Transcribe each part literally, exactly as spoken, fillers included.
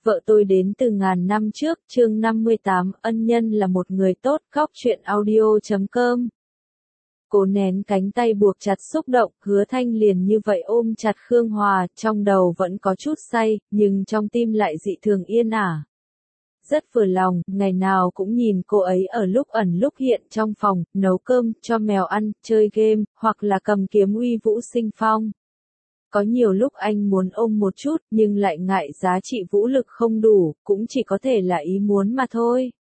Vợ tôi đến từ ngàn năm trước, chương năm mươi tám, ân nhân là một người tốt, góc truyện audio chấm com. Cố nén cánh tay buộc chặt xúc động, Hứa Thanh liền như vậy ôm chặt Khương Hòa, trong đầu vẫn có chút say, nhưng trong tim lại dị thường yên ả. Rất vừa lòng, ngày nào cũng nhìn cô ấy ở lúc ẩn lúc hiện trong phòng, nấu cơm, cho mèo ăn, chơi game, hoặc là cầm kiếm uy vũ sinh phong. Có nhiều lúc anh muốn ôm một chút, nhưng lại ngại giá trị vũ lực không đủ, cũng chỉ có thể là ý muốn mà thôi.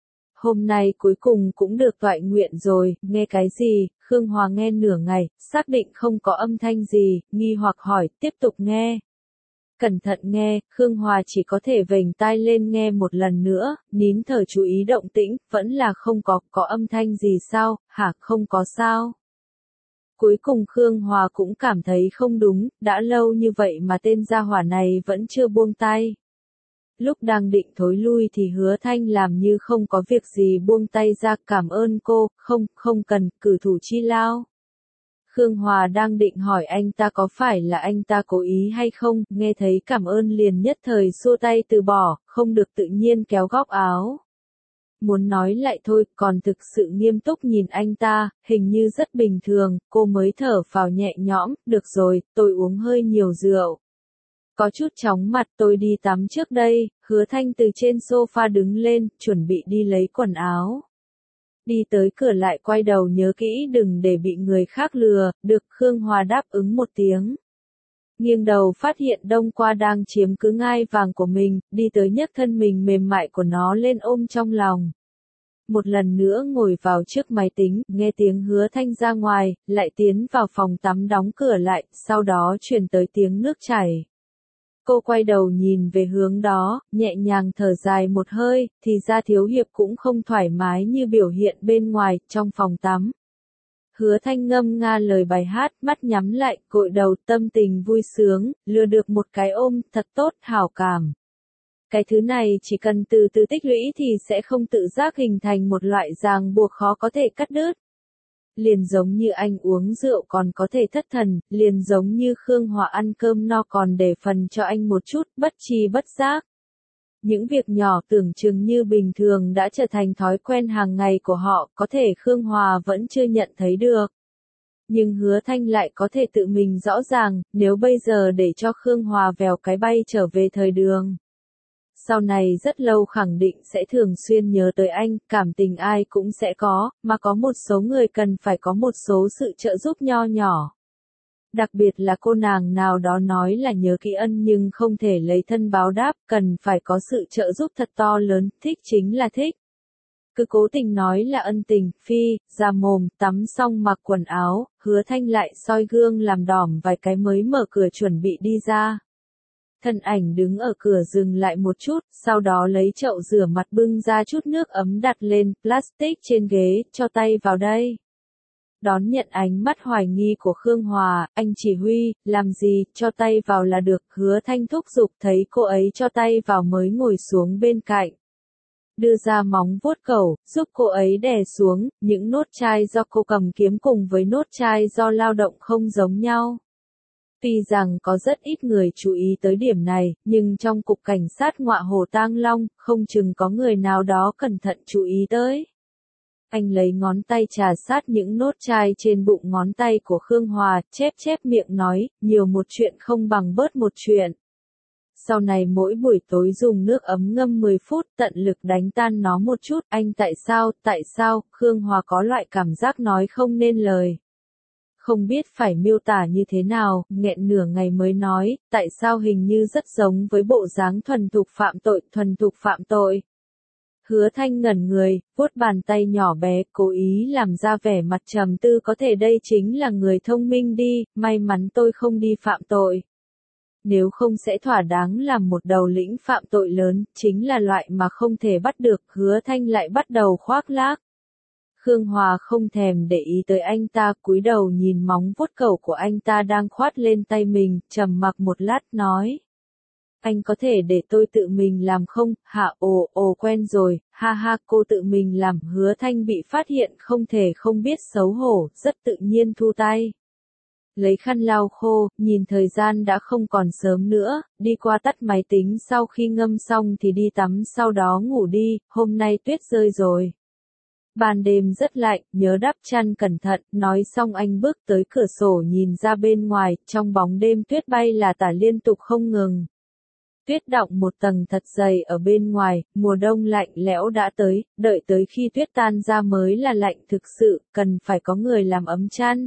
Hôm nay cuối cùng cũng được toại nguyện rồi, nghe cái gì? Khương Hòa nghe nửa ngày, xác định không có âm thanh gì, nghi hoặc hỏi, tiếp tục nghe. Cẩn thận nghe, Khương Hòa chỉ có thể vểnh tai lên nghe một lần nữa, nín thở chú ý động tĩnh, vẫn là không có, có âm thanh gì sao, hả, không có sao. Cuối cùng Khương Hòa cũng cảm thấy không đúng, đã lâu như vậy mà tên gia hỏa này vẫn chưa buông tay. Lúc đang định thối lui thì Hứa Thanh làm như không có việc gì buông tay ra, cảm ơn cô, không, không cần, cử thủ chi lao. Khương Hòa đang định hỏi anh ta có phải là anh ta cố ý hay không, nghe thấy cảm ơn liền nhất thời xua tay từ bỏ, không được tự nhiên kéo góc áo. Muốn nói lại thôi, còn thực sự nghiêm túc nhìn anh ta, hình như rất bình thường, cô mới thở phào nhẹ nhõm, được rồi, tôi uống hơi nhiều rượu. Có chút chóng mặt, tôi đi tắm trước đây. Hứa Thanh từ trên sofa đứng lên, chuẩn bị đi lấy quần áo. Đi tới cửa lại quay đầu nhớ kỹ đừng để bị người khác lừa, được. Khương Hòa đáp ứng một tiếng. Nghiêng đầu phát hiện Đông Qua đang chiếm cứ ngai vàng của mình, đi tới nhấc thân mình mềm mại của nó lên ôm trong lòng. Một lần nữa ngồi vào trước máy tính, nghe tiếng Hứa Thanh ra ngoài, lại tiến vào phòng tắm đóng cửa lại, sau đó truyền tới tiếng nước chảy. Cô quay đầu nhìn về hướng đó, nhẹ nhàng thở dài một hơi, thì ra Thiếu Hiệp cũng không thoải mái như biểu hiện bên ngoài, trong phòng tắm. Hứa Thanh ngâm nga lời bài hát, mắt nhắm lại, gội đầu, tâm tình vui sướng, lừa được một cái ôm, thật tốt, hảo cảm. Cái thứ này chỉ cần từ từ tích lũy thì sẽ không tự giác hình thành một loại ràng buộc khó có thể cắt đứt. Liền giống như anh uống rượu còn có thể thất thần, liền giống như Khương Hòa ăn cơm no còn để phần cho anh một chút, bất tri bất giác. Những việc nhỏ tưởng chừng như bình thường đã trở thành thói quen hàng ngày của họ, có thể Khương Hòa vẫn chưa nhận thấy được. Nhưng Hứa Thanh lại có thể tự mình rõ ràng, nếu bây giờ để cho Khương Hòa vèo cái bay trở về thời đường. Sau này rất lâu khẳng định sẽ thường xuyên nhớ tới anh, cảm tình ai cũng sẽ có, mà có một số người cần phải có một số sự trợ giúp nho nhỏ. Đặc biệt là cô nàng nào đó nói là nhớ kỹ ân nhưng không thể lấy thân báo đáp, cần phải có sự trợ giúp thật to lớn, thích chính là thích. Cứ cố tình nói là ân tình, phi, ra mồm, tắm xong mặc quần áo, Hứa Thanh lại soi gương làm đỏm vài cái mới mở cửa chuẩn bị đi ra. Thân ảnh đứng ở cửa dừng lại một chút, sau đó lấy chậu rửa mặt bưng ra chút nước ấm đặt lên plastic trên ghế, cho tay vào đây. Đón nhận ánh mắt hoài nghi của Khương Hòa, anh chỉ huy, làm gì, cho tay vào là được. Hứa Thanh thúc giục, thấy cô ấy cho tay vào mới ngồi xuống bên cạnh. Đưa ra móng vuốt cẩu, giúp cô ấy đè xuống, những nốt chai do cô cầm kiếm cùng với nốt chai do lao động không giống nhau. Tuy rằng có rất ít người chú ý tới điểm này, nhưng trong cục cảnh sát Ngọa Hồ Tang Long, không chừng có người nào đó cẩn thận chú ý tới. Anh lấy ngón tay trà sát những nốt chai trên bụng ngón tay của Khương Hòa, chép chép miệng nói, nhiều một chuyện không bằng bớt một chuyện. Sau này mỗi buổi tối dùng nước ấm ngâm mười phút, tận lực đánh tan nó một chút, anh tại sao, tại sao, Khương Hòa có loại cảm giác nói không nên lời. Không biết phải miêu tả như thế nào, nghẹn nửa ngày mới nói, tại sao hình như rất giống với bộ dáng thuần thục phạm tội, thuần thục phạm tội. Hứa Thanh ngẩn người, vuốt bàn tay nhỏ bé, cố ý làm ra vẻ mặt trầm tư, có thể đây chính là người thông minh đi, may mắn tôi không đi phạm tội. Nếu không sẽ thỏa đáng làm một đầu lĩnh phạm tội lớn, chính là loại mà không thể bắt được. Hứa Thanh lại bắt đầu khoác lác. Khương Hòa không thèm để ý tới anh ta, cúi đầu nhìn móng vuốt cẩu của anh ta đang khoát lên tay mình, trầm mặc một lát nói. Anh có thể để tôi tự mình làm không, hả, ồ, ồ quen rồi, ha ha, cô tự mình làm. Hứa Thanh bị phát hiện không thể không biết xấu hổ, rất tự nhiên thu tay. lấy khăn lau khô, nhìn thời gian đã không còn sớm nữa, đi qua tắt máy tính sau khi ngâm xong thì đi tắm sau đó ngủ đi, hôm nay tuyết rơi rồi. Ban đêm rất lạnh, nhớ đắp chăn cẩn thận, nói xong anh bước tới cửa sổ nhìn ra bên ngoài, trong bóng đêm tuyết bay là tả liên tục không ngừng. Tuyết đọng một tầng thật dày ở bên ngoài, mùa đông lạnh lẽo đã tới, đợi tới khi tuyết tan ra mới là lạnh thực sự, cần phải có người làm ấm chăn.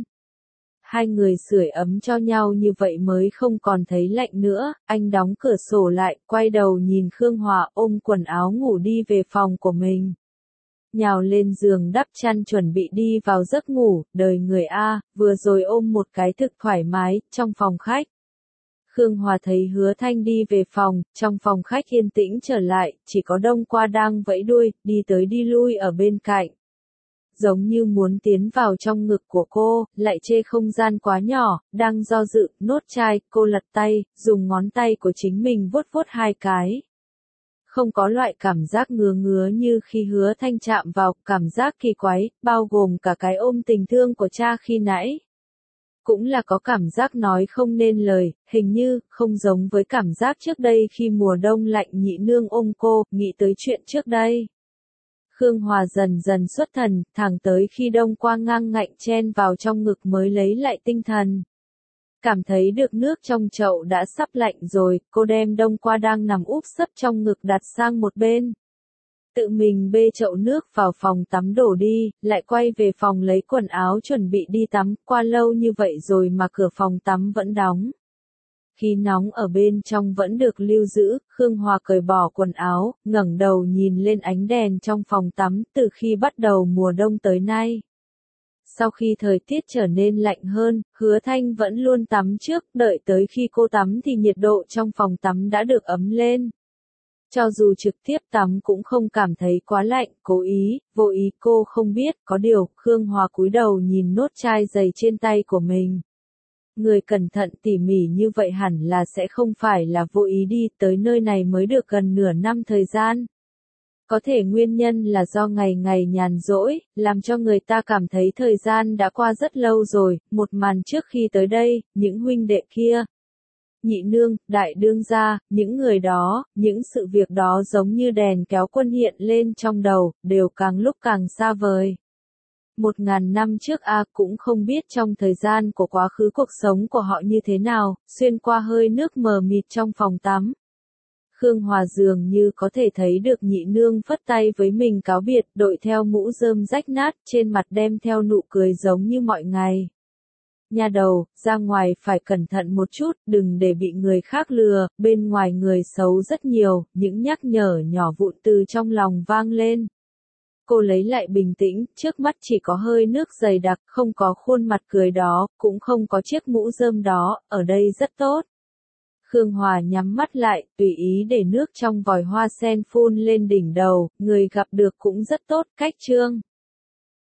Hai người sưởi ấm cho nhau như vậy mới không còn thấy lạnh nữa, anh đóng cửa sổ lại, quay đầu nhìn Khương Hòa ôm quần áo ngủ đi về phòng của mình. Nhào lên giường đắp chăn chuẩn bị đi vào giấc ngủ, đời người A, vừa rồi ôm một cái thực thoải mái, trong phòng khách. Khương Hòa thấy Hứa Thanh đi về phòng, trong phòng khách yên tĩnh trở lại, chỉ có Đông Qua đang vẫy đuôi, đi tới đi lui ở bên cạnh. Giống như muốn tiến vào trong ngực của cô, lại chê không gian quá nhỏ, đang do dự, nốt chai, cô lật tay, dùng ngón tay của chính mình vuốt vuốt hai cái. Không có loại cảm giác ngứa ngứa như khi Hứa Thanh chạm vào, cảm giác kỳ quái, bao gồm cả cái ôm tình thương của cha khi nãy. Cũng là có cảm giác nói không nên lời, hình như, không giống với cảm giác trước đây khi mùa đông lạnh nhị nương ôm cô, nghĩ tới chuyện trước đây. Khương Hòa dần dần xuất thần, thẳng tới khi Đông Qua ngang ngạnh chen vào trong ngực mới lấy lại tinh thần. Cảm thấy được nước trong chậu đã sắp lạnh rồi, cô đem Đông Qua đang nằm úp sấp trong ngực đặt sang một bên. Tự mình bê chậu nước vào phòng tắm đổ đi, lại quay về phòng lấy quần áo chuẩn bị đi tắm, qua lâu như vậy rồi mà cửa phòng tắm vẫn đóng. Khí nóng ở bên trong vẫn được lưu giữ, Khương Hòa cởi bỏ quần áo, ngẩng đầu nhìn lên ánh đèn trong phòng tắm từ khi bắt đầu mùa đông tới nay. Sau khi thời tiết trở nên lạnh hơn, Hứa Thanh vẫn luôn tắm trước, đợi tới khi cô tắm thì nhiệt độ trong phòng tắm đã được ấm lên. Cho dù trực tiếp tắm cũng không cảm thấy quá lạnh, cố ý, vô ý cô không biết, có điều, Khương Hòa cúi đầu nhìn nốt chai giày trên tay của mình. Người cẩn thận tỉ mỉ như vậy hẳn là sẽ không phải là vô ý đi tới nơi này mới được gần nửa năm thời gian. Có thể nguyên nhân là do ngày ngày nhàn rỗi, làm cho người ta cảm thấy thời gian đã qua rất lâu rồi, một màn trước khi tới đây, những huynh đệ kia. Nhị nương, đại đương gia, những người đó, những sự việc đó giống như đèn kéo quân hiện lên trong đầu, đều càng lúc càng xa vời. Một ngàn năm trước A cũng không biết trong thời gian của quá khứ cuộc sống của họ như thế nào, xuyên qua hơi nước mờ mịt trong phòng tắm. Khương Hòa dường như có thể thấy được nhị nương phất tay với mình cáo biệt, đội theo mũ rơm rách nát, trên mặt đem theo nụ cười giống như mọi ngày. Nha đầu, ra ngoài phải cẩn thận một chút, đừng để bị người khác lừa, bên ngoài người xấu rất nhiều, những nhắc nhở nhỏ vụn từ trong lòng vang lên. Cô lấy lại bình tĩnh, trước mắt chỉ có hơi nước dày đặc, không có khuôn mặt cười đó, cũng không có chiếc mũ rơm đó, ở đây rất tốt. Khương Hòa nhắm mắt lại, tùy ý để nước trong vòi hoa sen phun lên đỉnh đầu, người gặp được cũng rất tốt, cách trương.